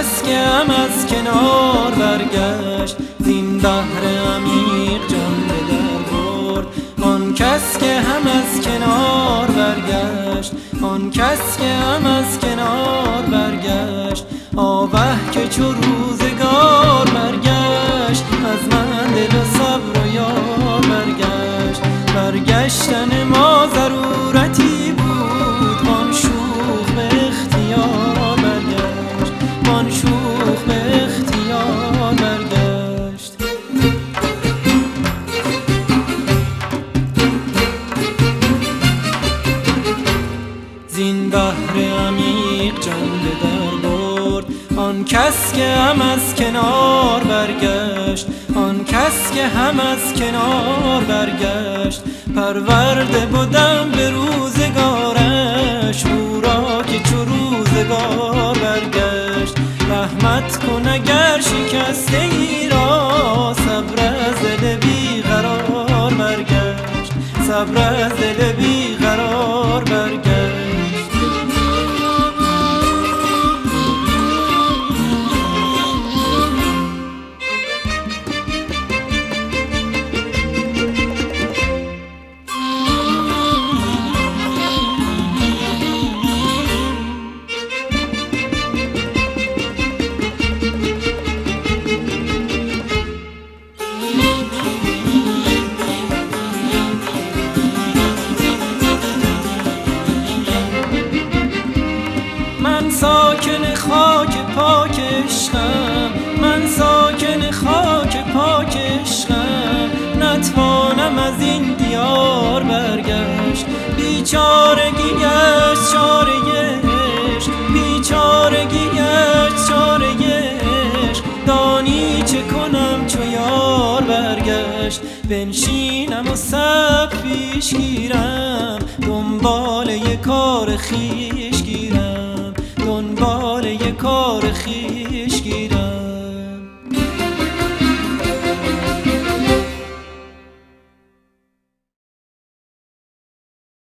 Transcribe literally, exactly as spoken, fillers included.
کس که هم از کنار برگشت، زین بحر عمیق جان به در برد. آن کس که هم از کنار برگشت، آن کس که هم از کنار برگشت. آوه که چو روزگار برگشت، از من دل و صبر و یار برگشت. برگشتن ما ضرورتی بود، وان شوخ به اختیار برگشت، وان شوخ به اختیار برگشت. زین بحر عمیق جان به در برد. آن کس که هم از کنار برگشت، آن کس که هم از کنار برگشت. پرورده بودم به روزگارش، او را که چو روزگار برگشت. رحمت کن اگر شکسته ای را، صبر از دل بی قرار برگشت، صبر از دل بی قرار برگشت. من ساکن خاک پاک عشقم، من ساکن خاک پاک عشقم. نتوانم از این دیار برگشت، بیچارگی گشت چاره عشق، بیچارگی گشت چاره عشق. دانی چه کنم چو یار برگشت، بنشینم و صبر پیش گیرم، دنبال یک کار خویش